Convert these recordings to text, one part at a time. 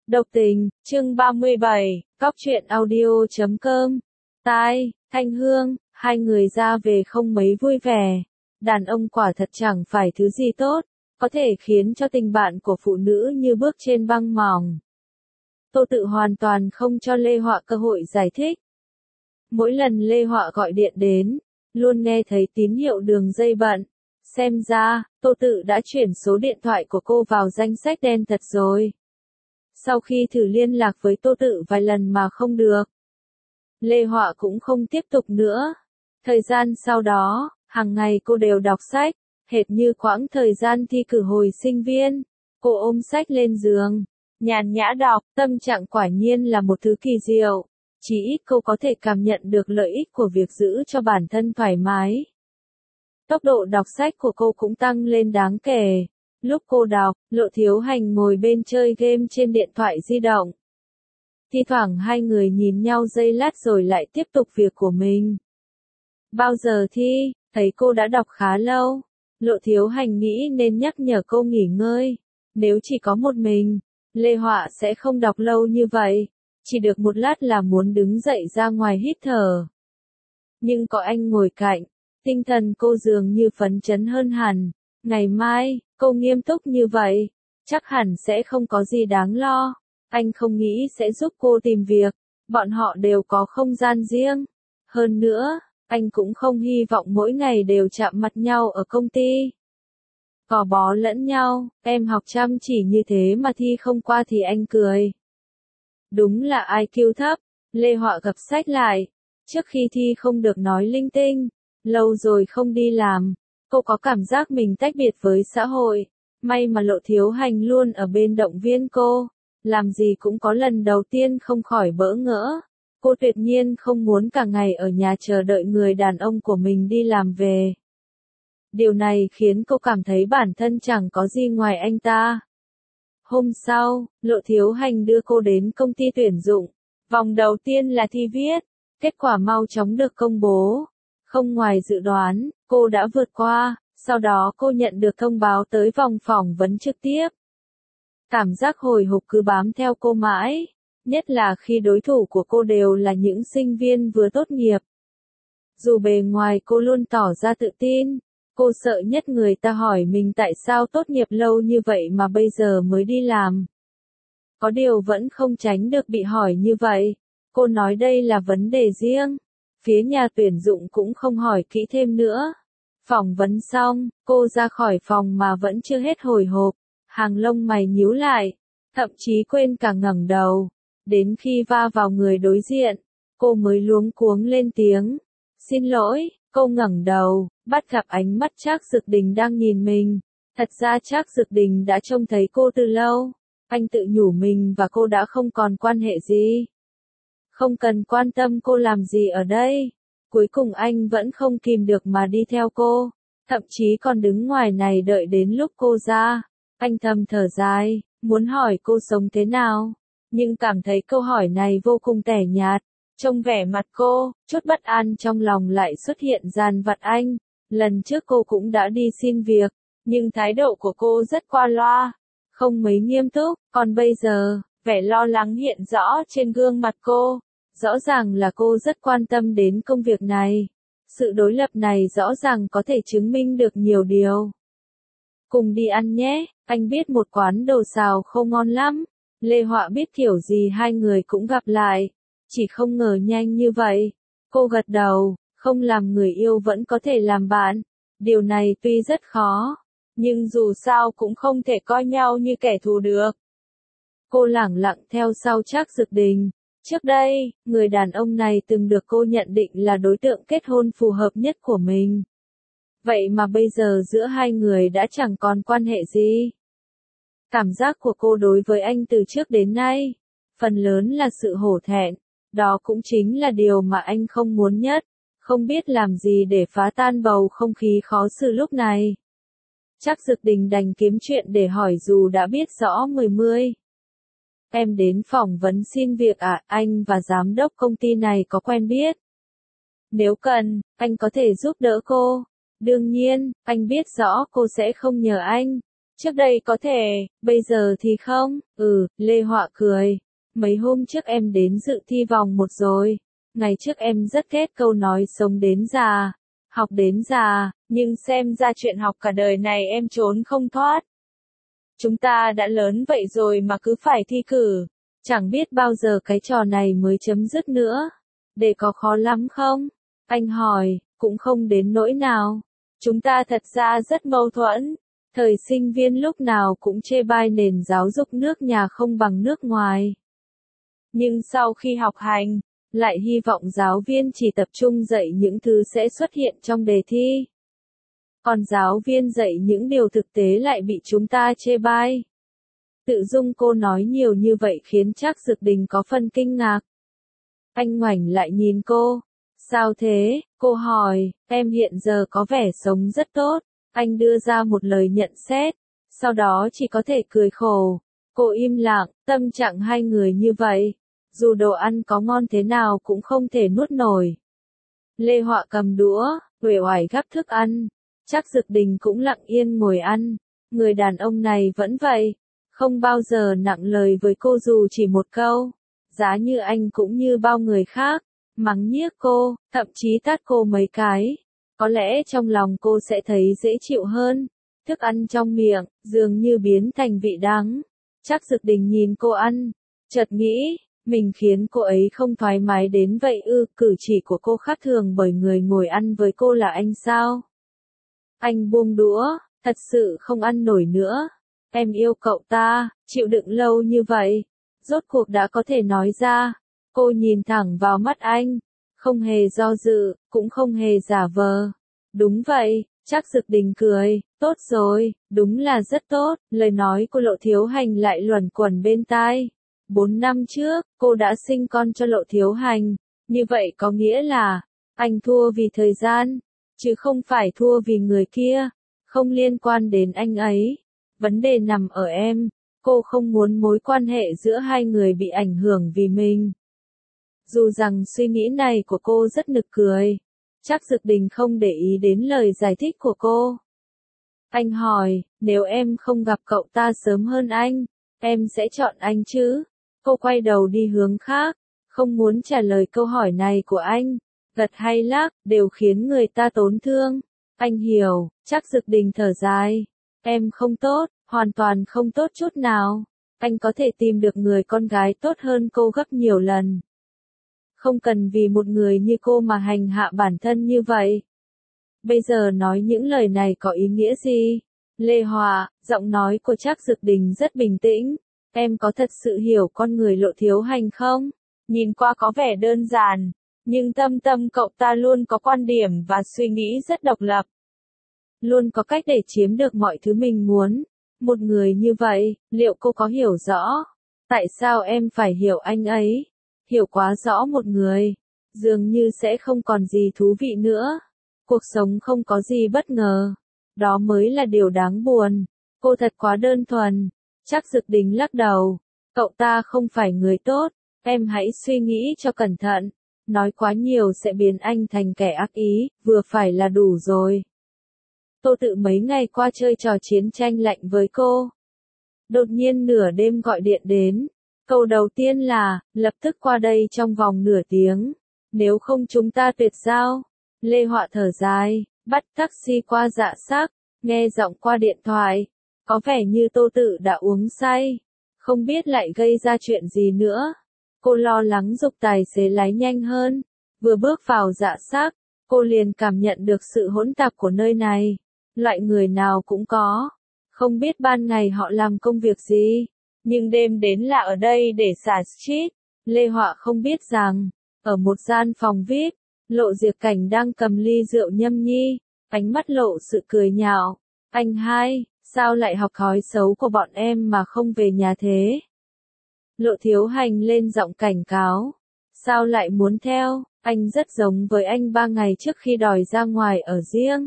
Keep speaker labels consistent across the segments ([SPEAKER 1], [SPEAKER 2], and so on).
[SPEAKER 1] Độc tình, chương 37, Cóc truyện audio.com. Tai, Thanh Hương, hai người ra về không mấy vui vẻ. Đàn ông quả thật chẳng phải thứ gì tốt, có thể khiến cho tình bạn của phụ nữ như bước trên băng mỏng. Tô Tự hoàn toàn không cho Lê Họa cơ hội giải thích. Mỗi lần Lê Họa gọi điện đến, luôn nghe thấy tín hiệu đường dây bận. Xem ra, Tô Tự đã chuyển số điện thoại của cô vào danh sách đen thật rồi. Sau khi thử liên lạc với Tô Tự vài lần mà không được, Lê Họa cũng không tiếp tục nữa. Thời gian sau đó, hàng ngày cô đều đọc sách, hệt như quãng thời gian thi cử hồi sinh viên. Cô ôm sách lên giường, nhàn nhã đọc, tâm trạng quả nhiên là một thứ kỳ diệu. Chỉ ít cô có thể cảm nhận được lợi ích của việc giữ cho bản thân thoải mái. Tốc độ đọc sách của cô cũng tăng lên đáng kể. Lúc cô đọc, Lộ Thiếu Hành ngồi bên chơi game trên điện thoại di động. Thi thoảng hai người nhìn nhau giây lát rồi lại tiếp tục việc của mình. Bao giờ thi, thấy cô đã đọc khá lâu. Lộ Thiếu Hành nghĩ nên nhắc nhở cô nghỉ ngơi. Nếu chỉ có một mình, Lê Họa sẽ không đọc lâu như vậy. Chỉ được một lát là muốn đứng dậy ra ngoài hít thở. Nhưng có anh ngồi cạnh, tinh thần cô dường như phấn chấn hơn hẳn. Ngày mai, cô nghiêm túc như vậy, chắc hẳn sẽ không có gì đáng lo. Anh không nghĩ sẽ giúp cô tìm việc, bọn họ đều có không gian riêng. Hơn nữa, anh cũng không hy vọng mỗi ngày đều chạm mặt nhau ở công ty. Gò bó lẫn nhau, em học chăm chỉ như thế mà thi không qua thì anh cười. Đúng là IQ thấp, Lê Họa gập sách lại. Trước khi thi không được nói linh tinh, lâu rồi không đi làm. Cô có cảm giác mình tách biệt với xã hội. May mà Lộ Thiếu Hành luôn ở bên động viên cô. Làm gì cũng có lần đầu tiên không khỏi bỡ ngỡ. Cô tuyệt nhiên không muốn cả ngày ở nhà chờ đợi người đàn ông của mình đi làm về. Điều này khiến cô cảm thấy bản thân chẳng có gì ngoài anh ta. Hôm sau, Lộ Thiếu Hành đưa cô đến công ty tuyển dụng. Vòng đầu tiên là thi viết. Kết quả mau chóng được công bố. Không ngoài dự đoán, cô đã vượt qua, sau đó cô nhận được thông báo tới vòng phỏng vấn trực tiếp. Cảm giác hồi hộp cứ bám theo cô mãi, nhất là khi đối thủ của cô đều là những sinh viên vừa tốt nghiệp. Dù bề ngoài cô luôn tỏ ra tự tin, cô sợ nhất người ta hỏi mình tại sao tốt nghiệp lâu như vậy mà bây giờ mới đi làm. Có điều vẫn không tránh được bị hỏi như vậy. Cô nói đây là vấn đề riêng. Phía nhà tuyển dụng cũng không hỏi kỹ thêm nữa. Phỏng vấn xong, cô ra khỏi phòng mà vẫn chưa hết hồi hộp. Hàng lông mày nhíu lại, thậm chí quên cả ngẩng đầu. Đến khi va vào người đối diện, cô mới luống cuống lên tiếng. Xin lỗi, cô ngẩng đầu, bắt gặp ánh mắt Trác Dực Đình đang nhìn mình. Thật ra Trác Dực Đình đã trông thấy cô từ lâu. Anh tự nhủ mình và cô đã không còn quan hệ gì. Không cần quan tâm cô làm gì ở đây. Cuối cùng anh vẫn không kìm được mà đi theo cô. Thậm chí còn đứng ngoài này đợi đến lúc cô ra. Anh thầm thở dài, muốn hỏi cô sống thế nào. Nhưng cảm thấy câu hỏi này vô cùng tẻ nhạt. Trông vẻ mặt cô, chút bất an trong lòng lại xuất hiện dàn vặt anh. Lần trước cô cũng đã đi xin việc, nhưng thái độ của cô rất qua loa. Không mấy nghiêm túc, còn bây giờ, vẻ lo lắng hiện rõ trên gương mặt cô. Rõ ràng là cô rất quan tâm đến công việc này. Sự đối lập này rõ ràng có thể chứng minh được nhiều điều. Cùng đi ăn nhé, anh biết một quán đồ xào không ngon lắm. Lê Họa biết kiểu gì hai người cũng gặp lại. Chỉ không ngờ nhanh như vậy. Cô gật đầu, không làm người yêu vẫn có thể làm bạn. Điều này tuy rất khó, nhưng dù sao cũng không thể coi nhau như kẻ thù được. Cô lẳng lặng theo sau Trác Dực Đình. Trước đây, người đàn ông này từng được cô nhận định là đối tượng kết hôn phù hợp nhất của mình. Vậy mà bây giờ giữa hai người đã chẳng còn quan hệ gì. Cảm giác của cô đối với anh từ trước đến nay, phần lớn là sự hổ thẹn. Đó cũng chính là điều mà anh không muốn nhất. Không biết làm gì để phá tan bầu không khí khó xử lúc này. Trác Dực Đình đành kiếm chuyện để hỏi dù đã biết rõ mười. Em đến phỏng vấn xin việc à, anh và giám đốc công ty này có quen biết. Nếu cần, anh có thể giúp đỡ cô. Đương nhiên, anh biết rõ cô sẽ không nhờ anh. Trước đây có thể, bây giờ thì không. Lê Họa cười. Mấy hôm trước em đến dự thi vòng 1 rồi. Ngày trước em rất ghét câu nói sống đến già, học đến già, nhưng xem ra chuyện học cả đời này em trốn không thoát. Chúng ta đã lớn vậy rồi mà cứ phải thi cử. Chẳng biết bao giờ cái trò này mới chấm dứt nữa. Để có khó lắm không? Anh hỏi, cũng không đến nỗi nào. Chúng ta thật ra rất mâu thuẫn. Thời sinh viên lúc nào cũng chê bai nền giáo dục nước nhà không bằng nước ngoài. Nhưng sau khi học hành, lại hy vọng giáo viên chỉ tập trung dạy những thứ sẽ xuất hiện trong đề thi. Còn giáo viên dạy những điều thực tế lại bị chúng ta chê bai. Tự dưng cô nói nhiều như vậy khiến Trác Dực Đình có phần kinh ngạc. Anh ngoảnh lại nhìn cô. Sao thế? Cô hỏi, em hiện giờ có vẻ sống rất tốt. Anh đưa ra một lời nhận xét. Sau đó chỉ có thể cười khổ. Cô im lặng, tâm trạng hai người như vậy. Dù đồ ăn có ngon thế nào cũng không thể nuốt nổi. Lê Họa cầm đũa, uể oải gắp thức ăn. Trác Dực Đình cũng lặng yên ngồi ăn. Người đàn ông này vẫn vậy. Không bao giờ nặng lời với cô dù chỉ một câu. Giá như anh cũng như bao người khác. Mắng nhiếc cô, thậm chí tát cô mấy cái. Có lẽ trong lòng cô sẽ thấy dễ chịu hơn. Thức ăn trong miệng, dường như biến thành vị đắng. Trác Dực Đình nhìn cô ăn. Chợt nghĩ, mình khiến cô ấy không thoải mái đến vậy ư? Cử chỉ của cô khác thường bởi người ngồi ăn với cô là anh sao? Anh buông đũa, thật sự không ăn nổi nữa. Em yêu cậu ta, chịu đựng lâu như vậy. Rốt cuộc đã có thể nói ra. Cô nhìn thẳng vào mắt anh. Không hề do dự, cũng không hề giả vờ. Đúng vậy, Trác Dực Đình cười. Tốt rồi, đúng là rất tốt. Lời nói của Lộ Thiếu Hành lại luẩn quẩn bên tai. 4 năm trước, cô đã sinh con cho Lộ Thiếu Hành. Như vậy có nghĩa là, anh thua vì thời gian, chứ không phải thua vì người kia. Không liên quan đến anh ấy. Vấn đề nằm ở em. Cô không muốn mối quan hệ giữa hai người bị ảnh hưởng vì mình. Dù rằng suy nghĩ này của cô rất nực cười. Trác Dực Đình không để ý đến lời giải thích của cô. Anh hỏi, nếu em không gặp cậu ta sớm hơn anh, em sẽ chọn anh chứ? Cô quay đầu đi hướng khác, không muốn trả lời câu hỏi này của anh. Gật hay lắc, đều khiến người ta tổn thương. Anh hiểu, Trác Dực Đình thở dài. Em không tốt, hoàn toàn không tốt chút nào. Anh có thể tìm được người con gái tốt hơn cô gấp nhiều lần. Không cần vì một người như cô mà hành hạ bản thân như vậy. Bây giờ nói những lời này có ý nghĩa gì? Lê Họa, giọng nói của Trác Dực Đình rất bình tĩnh. Em có thật sự hiểu con người Lộ Thiếu Hành không? Nhìn qua có vẻ đơn giản, nhưng thâm tâm cậu ta luôn có quan điểm và suy nghĩ rất độc lập. Luôn có cách để chiếm được mọi thứ mình muốn. Một người như vậy, liệu cô có hiểu rõ? Tại sao em phải hiểu anh ấy? Hiểu quá rõ một người, dường như sẽ không còn gì thú vị nữa. Cuộc sống không có gì bất ngờ. Đó mới là điều đáng buồn. Cô thật quá đơn thuần. Trác Dực Đình lắc đầu. Cậu ta không phải người tốt. Em hãy suy nghĩ cho cẩn thận. Nói quá nhiều sẽ biến anh thành kẻ ác ý, vừa phải là đủ rồi. Tô Tự mấy ngày qua chơi trò chiến tranh lạnh với cô. Đột nhiên nửa đêm gọi điện đến. Câu đầu tiên là, lập tức qua đây trong vòng nửa tiếng. Nếu không chúng ta tuyệt giao. Lê Họa thở dài, bắt taxi qua Dạ Sắc, nghe giọng qua điện thoại. Có vẻ như Tô Tự đã uống say. Không biết lại gây ra chuyện gì nữa. Cô lo lắng giục tài xế lái nhanh hơn. Vừa bước vào Dạ Sắc, cô liền cảm nhận được sự hỗn tạp của nơi này. Loại người nào cũng có. Không biết ban ngày họ làm công việc gì. Nhưng đêm đến là ở đây để xả stress. Lê Họa không biết rằng, ở một gian phòng VIP, Lộ Diệc Cảnh đang cầm ly rượu nhâm nhi, ánh mắt lộ sự cười nhạo. Anh hai, sao lại học thói xấu của bọn em mà không về nhà thế? Lộ Thiếu Hành lên giọng cảnh cáo. Sao lại muốn theo, anh rất giống với anh 3 ngày trước khi đòi ra ngoài ở riêng.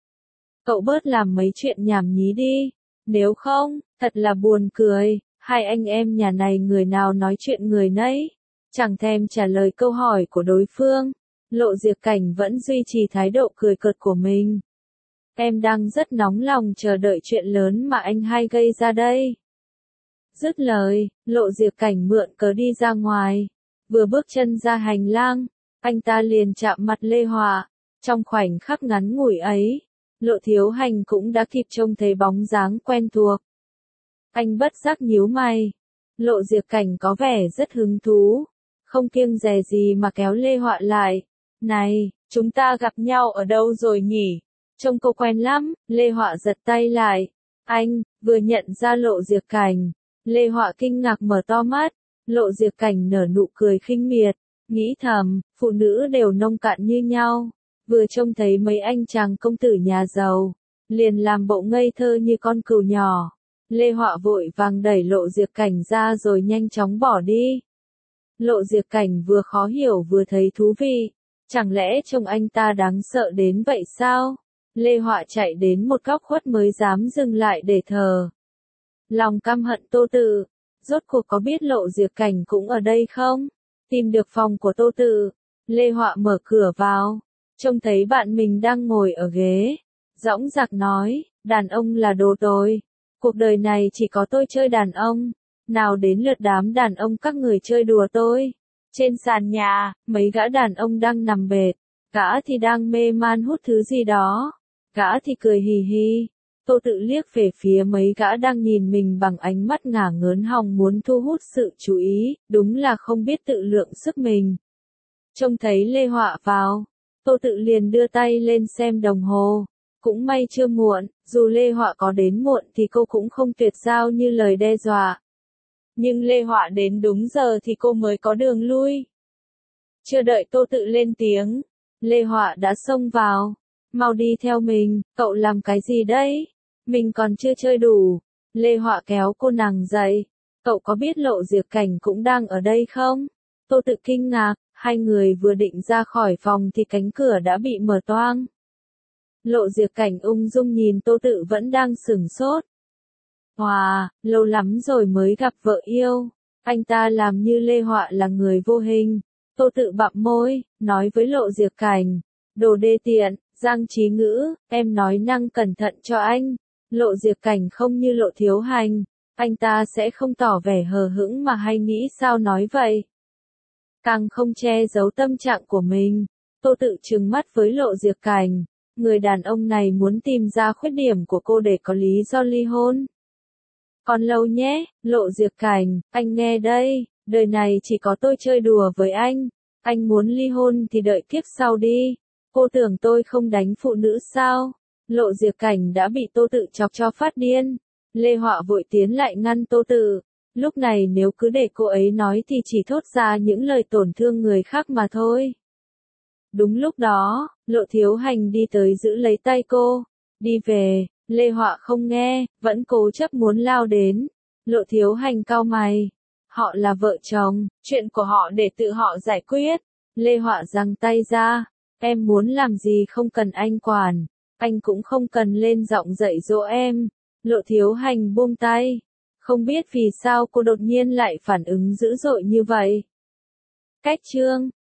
[SPEAKER 1] Cậu bớt làm mấy chuyện nhảm nhí đi, nếu không, thật là buồn cười. Hai anh em nhà này người nào nói chuyện người nấy. Chẳng thèm trả lời câu hỏi của đối phương. Lộ Diệc Cảnh vẫn duy trì thái độ cười cợt của mình. Em đang rất nóng lòng chờ đợi chuyện lớn mà anh hay gây ra đây. Dứt lời, Lộ Diệc Cảnh mượn cớ đi ra ngoài. Vừa bước chân ra hành lang, anh ta liền chạm mặt Lê Họa. Trong khoảnh khắc ngắn ngủi ấy, Lộ Thiếu Hành cũng đã kịp trông thấy bóng dáng quen thuộc. Anh bất giác nhíu mày. Lộ Diệc Cảnh có vẻ rất hứng thú, không kiêng dè gì mà kéo Lê Họa lại. Này, chúng ta gặp nhau ở đâu rồi nhỉ? Trông cô quen lắm. Lê Họa giật tay lại. Anh, vừa nhận ra Lộ Diệc Cảnh. Lê Họa kinh ngạc mở to mắt. Lộ Diệc Cảnh nở nụ cười khinh miệt, nghĩ thầm, phụ nữ đều nông cạn như nhau. Vừa trông thấy mấy anh chàng công tử nhà giàu, liền làm bộ ngây thơ như con cừu nhỏ. Lê Họa vội vàng đẩy Lộ Diệc Cảnh ra rồi nhanh chóng bỏ đi. Lộ Diệc Cảnh vừa khó hiểu vừa thấy thú vị. Chẳng lẽ trông anh ta đáng sợ đến vậy sao? Lê Họa chạy đến một góc khuất mới dám dừng lại để thờ. Lòng căm hận Tô Tự. Rốt cuộc có biết Lộ Diệc Cảnh cũng ở đây không? Tìm được phòng của Tô Tự. Lê Họa mở cửa vào. Trông thấy bạn mình đang ngồi ở ghế. Dõng dạc nói, đàn ông là đồ tồi. Cuộc đời này chỉ có tôi chơi đàn ông. Nào đến lượt đám đàn ông các người chơi đùa tôi. Trên sàn nhà, mấy gã đàn ông đang nằm bệt. Gã thì đang mê man hút thứ gì đó. Gã thì cười hì hì. Tô Tự liếc về phía mấy gã đang nhìn mình bằng ánh mắt ngả ngớn hòng muốn thu hút sự chú ý, đúng là không biết tự lượng sức mình. Trông thấy Lê Họa vào, Tô Tự liền đưa tay lên xem đồng hồ. Cũng may chưa muộn, dù Lê Họa có đến muộn thì cô cũng không tuyệt giao như lời đe dọa. Nhưng Lê Họa đến đúng giờ thì cô mới có đường lui. Chưa đợi Tô Tự lên tiếng, Lê Họa đã xông vào. Mau đi theo mình, cậu làm cái gì đấy? Mình còn chưa chơi đủ. Lê Họa kéo cô nàng dậy. Cậu có biết Lộ Diệc Cảnh cũng đang ở đây không? Tô Tự kinh ngạc, hai người vừa định ra khỏi phòng thì cánh cửa đã bị mở toang. Lộ Diệc Cảnh ung dung nhìn Tô Tự vẫn đang sửng sốt. Wow, lâu lắm rồi mới gặp vợ yêu. Anh ta làm như Lê Họa là người vô hình. Tô Tự bặm môi, nói với Lộ Diệc Cảnh. Đồ đê tiện, Giang Trí Ngữ, em nói năng cẩn thận cho anh. Lộ Diệc Cảnh không như Lộ Thiếu Hành. Anh ta sẽ không tỏ vẻ hờ hững mà hay nghĩ sao nói vậy. Càng không che giấu tâm trạng của mình. Tô Tự trừng mắt với Lộ Diệc Cảnh. Người đàn ông này muốn tìm ra khuyết điểm của cô để có lý do ly hôn. Còn lâu nhé, Lộ Diệc Cảnh, anh nghe đây, đời này chỉ có tôi chơi đùa với anh. Anh muốn ly hôn thì đợi kiếp sau đi. Cô tưởng tôi không đánh phụ nữ sao? Lộ Diệc Cảnh đã bị Tô Tự chọc cho phát điên. Lê Họa vội tiến lại ngăn Tô Tự. Lúc này nếu cứ để cô ấy nói thì chỉ thốt ra những lời tổn thương người khác mà thôi. Đúng lúc đó, Lộ Thiếu Hành đi tới giữ lấy tay cô. Đi về, Lê Họa không nghe, vẫn cố chấp muốn lao đến. Lộ Thiếu Hành cau mày. Họ là vợ chồng, chuyện của họ để tự họ giải quyết. Lê Họa giằng tay ra. Em muốn làm gì không cần anh quản. Anh cũng không cần lên giọng dạy dỗ em. Lộ Thiếu Hành buông tay. Không biết vì sao cô đột nhiên lại phản ứng dữ dội như vậy. Cách chương